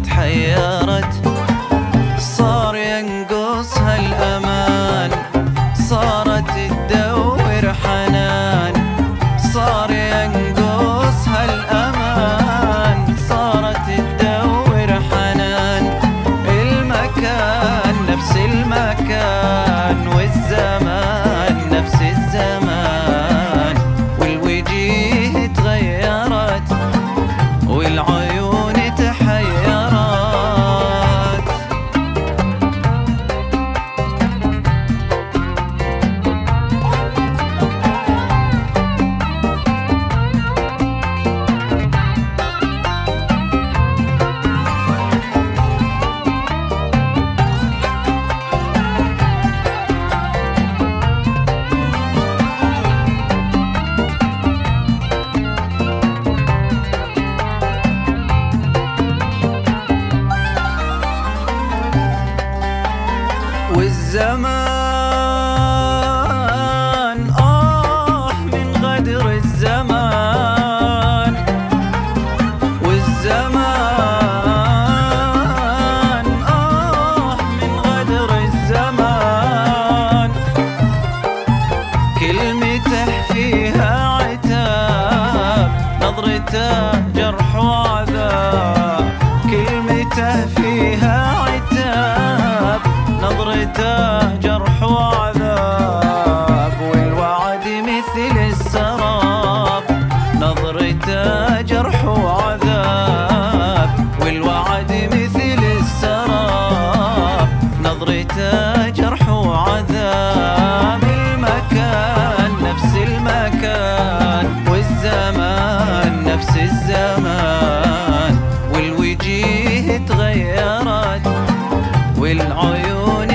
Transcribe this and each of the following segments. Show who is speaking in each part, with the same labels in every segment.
Speaker 1: تحيرت، صار ينقصها الأمان، صارت تدور حنان، صار ينقصها الأمان، صارت تدور حنان. المكان نفس المكان، والزمان نفس الزمان، والوجيه تغيرت والعيون تحيرت. والزمان من غدر الزمان، والزمان من غدر الزمان. كلمته فيها عتاب، نظرته جرح وعذاب. كلمته فيها عتاب، نظرته جرح وعذاب، والوعد مثل السراب. نظرته جرح وعذاب، والوعد مثل السراب. نظرته جرح وعذاب. المكان نفس المكان، والزمان نفس الزمان، والوجيه تغيرت والعيون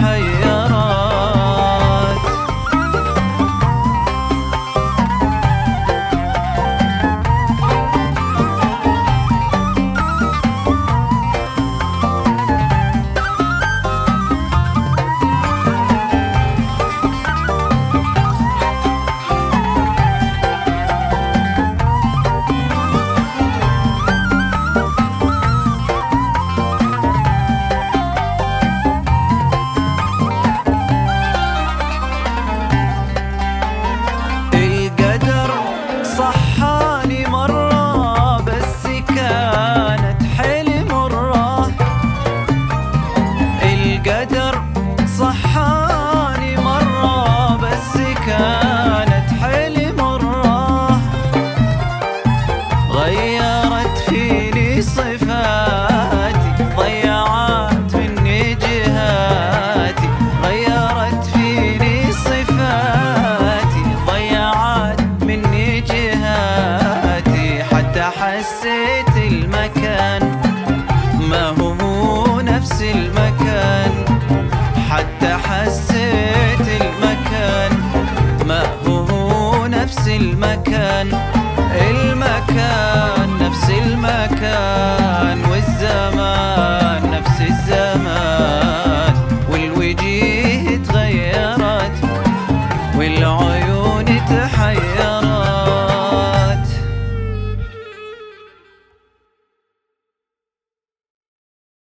Speaker 1: تحيرت. صحاني مرة بس كانت حيل مرة. القدر صحاني مرة بس كانت حيل مرة. غيرت فيني صفاتي، ضيعت مني جهاتي. غيرت فيني صفاتي، ضيعت مني جهاتي. حتى حسيت المكان ما هو نفس المكان. حتى حسيت المكان ما هو نفس المكان. المكان نفس المكان، والزمان